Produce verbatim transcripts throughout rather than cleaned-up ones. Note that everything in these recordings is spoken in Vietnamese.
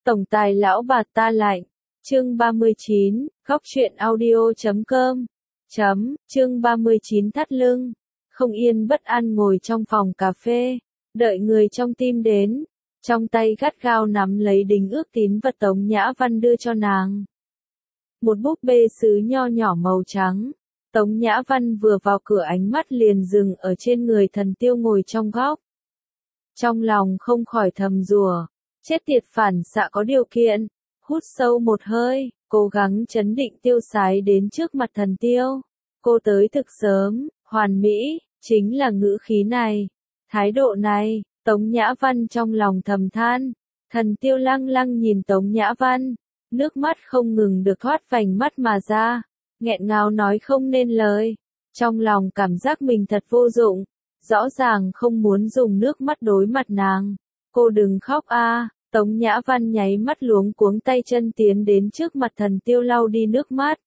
Tổng tài lão bà ta lạnh. Chương ba mươi chín, góc truyện audio chấm com. Chấm, chương ba mươi chín thắt lưng. Không yên bất an ngồi trong phòng cà phê, đợi người trong team đến, trong tay gắt gao nắm lấy đính ước tín vật Tống Nhã Văn đưa cho nàng. Một búp bê sứ nho nhỏ màu trắng. Tống Nhã Văn vừa vào cửa ánh mắt liền dừng ở trên người Thần Tiêu ngồi trong góc. Trong lòng không khỏi thầm rủa, chết tiệt phản xạ có điều kiện, hút sâu một hơi, cố gắng trấn định tiêu sái đến trước mặt Thần Tiêu. Cô tới thực sớm, hoàn mỹ, chính là ngữ khí này, thái độ này, Tống Nhã Văn trong lòng thầm than. Thần Tiêu lăng lăng nhìn Tống Nhã Văn, nước mắt không ngừng được thoát vành mắt mà ra, nghẹn ngào nói không nên lời, trong lòng cảm giác mình thật vô dụng, rõ ràng không muốn dùng nước mắt đối mặt nàng. Cô đừng khóc a. Tống Nhã Văn nháy mắt luống cuống tay chân tiến đến trước mặt Thần Tiêu lau đi nước mắt.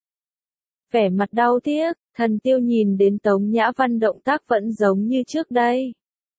Vẻ mặt đau tiếc, Thần Tiêu nhìn đến Tống Nhã Văn động tác vẫn giống như trước đây.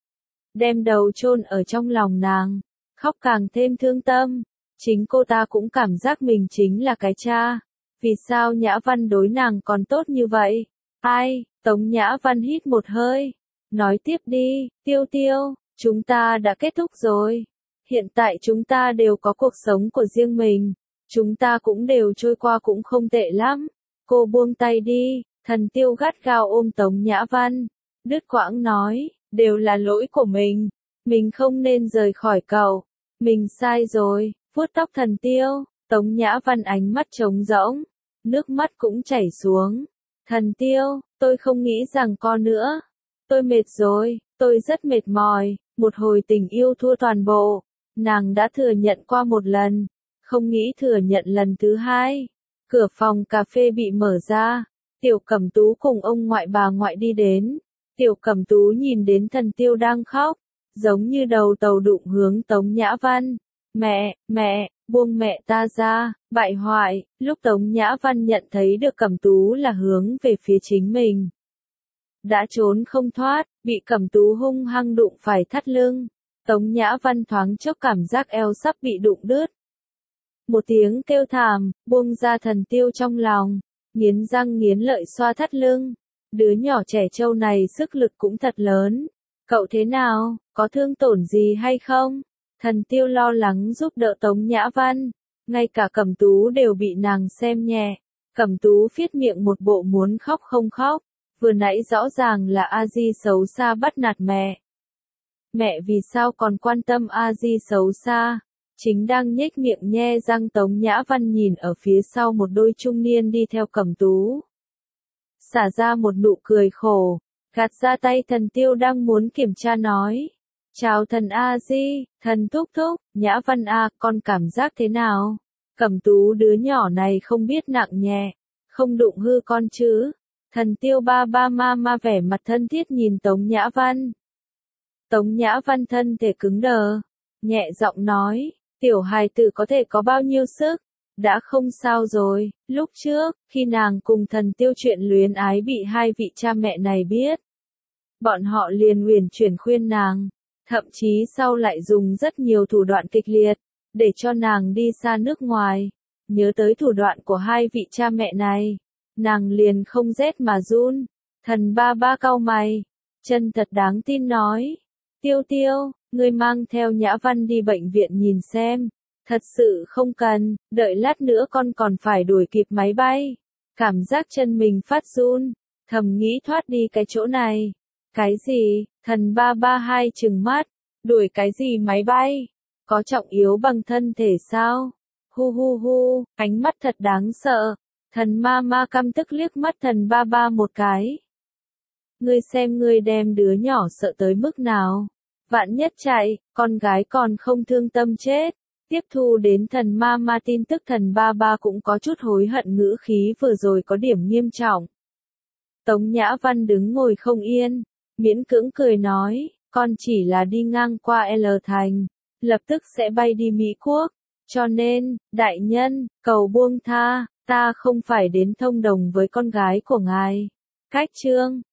Đem đầu chôn ở trong lòng nàng, khóc càng thêm thương tâm. Chính cô ta cũng cảm giác mình chính là cái cha. Vì sao Nhã Văn đối nàng còn tốt như vậy? Ai? Tống Nhã Văn hít một hơi. Nói tiếp đi, Tiêu Tiêu, chúng ta đã kết thúc rồi. Hiện tại chúng ta đều có cuộc sống của riêng mình. Chúng ta cũng đều trôi qua cũng không tệ lắm. Cô buông tay đi. Thần Tiêu gắt gao ôm Tống Nhã Văn. Đứt quãng nói, đều là lỗi của mình. Mình không nên rời khỏi cậu. Mình sai rồi. Vuốt tóc Thần Tiêu. Tống Nhã Văn ánh mắt trống rỗng. Nước mắt cũng chảy xuống. Thần Tiêu, tôi không nghĩ rằng con nữa. Tôi mệt rồi, tôi rất mệt mỏi. Một hồi tình yêu thua toàn bộ. Nàng đã thừa nhận qua một lần. Không nghĩ thừa nhận lần thứ hai. Cửa phòng cà phê bị mở ra. Tiểu Cẩm Tú cùng ông ngoại bà ngoại đi đến. Tiểu Cẩm Tú nhìn đến Thần Tiêu đang khóc. Giống như đầu tàu đụng hướng Tống Nhã Văn. Mẹ, mẹ, buông mẹ ta ra, bại hoại. Lúc Tống Nhã Văn nhận thấy được Cẩm Tú là hướng về phía chính mình. Đã trốn không thoát, bị Cẩm Tú hung hăng đụng phải thắt lưng. Tống Nhã Văn thoáng chốc cảm giác eo sắp bị đụng đứt. Một tiếng kêu thảm, buông ra Thần Tiêu trong lòng, nghiến răng nghiến lợi xoa thắt lưng. Đứa nhỏ trẻ trâu này sức lực cũng thật lớn. Cậu thế nào, có thương tổn gì hay không? Thần Tiêu lo lắng giúp đỡ Tống Nhã Văn. Ngay cả Cẩm Tú đều bị nàng xem nhẹ. Cẩm Tú phiết miệng một bộ muốn khóc không khóc. Vừa nãy rõ ràng là A Di xấu xa bắt nạt mẹ. Mẹ vì sao còn quan tâm A Di xấu xa? Chính đang nhếch miệng nhe răng Tống Nhã Văn nhìn ở phía sau một đôi trung niên đi theo Cẩm Tú. Xả ra một nụ cười khổ, gạt ra tay Thần Tiêu đang muốn kiểm tra nói. Chào thần A Di, thần thúc thúc, Nhã Văn A, con cảm giác thế nào? Cẩm Tú đứa nhỏ này không biết nặng nhẹ, không đụng hư con chứ? Thần Tiêu ba ba ma ma vẻ mặt thân thiết nhìn Tống Nhã Văn. Tống Nhã Văn thân thể cứng đờ, nhẹ giọng nói, tiểu hài tử có thể có bao nhiêu sức? Đã không sao rồi. Lúc trước, khi nàng cùng Thần Tiêu chuyện luyến ái bị hai vị cha mẹ này biết, bọn họ liền uyển chuyển khuyên nàng. Thậm chí sau lại dùng rất nhiều thủ đoạn kịch liệt, để cho nàng đi xa nước ngoài. Nhớ tới thủ đoạn của hai vị cha mẹ này, nàng liền không rét mà run. Thần ba ba cau mày, chân thật đáng tin nói. Tiêu Tiêu, ngươi mang theo Nhã Văn đi bệnh viện nhìn xem. Thật sự không cần, đợi lát nữa con còn phải đuổi kịp máy bay. Cảm giác chân mình phát run, thầm nghĩ thoát đi cái chỗ này. Cái gì? Thần ba ba hai trừng mắt, đuổi cái gì máy bay? Có trọng yếu bằng thân thể sao? Hu hu hu, ánh mắt thật đáng sợ. Thần ma ma căm tức liếc mắt thần ba ba một cái. Ngươi xem ngươi đem đứa nhỏ sợ tới mức nào? Vạn nhất chạy, con gái còn không thương tâm chết. Tiếp thu đến thần ma ma tin tức thần ba ba cũng có chút hối hận ngữ khí vừa rồi có điểm nghiêm trọng. Tống Nhã Văn đứng ngồi không yên. Miễn cưỡng cười nói, con chỉ là đi ngang qua L thành, lập tức sẽ bay đi Mỹ Quốc, cho nên, đại nhân, cầu buông tha, ta không phải đến thông đồng với con gái của ngài. Cách chương,